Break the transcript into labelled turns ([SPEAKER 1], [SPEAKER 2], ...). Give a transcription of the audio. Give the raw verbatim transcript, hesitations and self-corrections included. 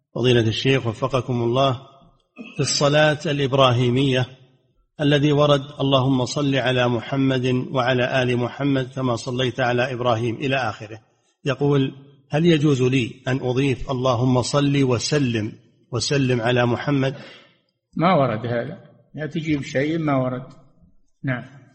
[SPEAKER 1] فضيلة الشيخ وفقكم الله، في الصلاة الإبراهيمية الذي ورد اللهم صل على محمد وعلى آل محمد كما صليت على إبراهيم إلى آخره، يقول: هل يجوز لي أن أضيف اللهم صل وسلم وسلم على محمد؟
[SPEAKER 2] ما ورد هذا، لا تجيب شيء ما ورد. نعم.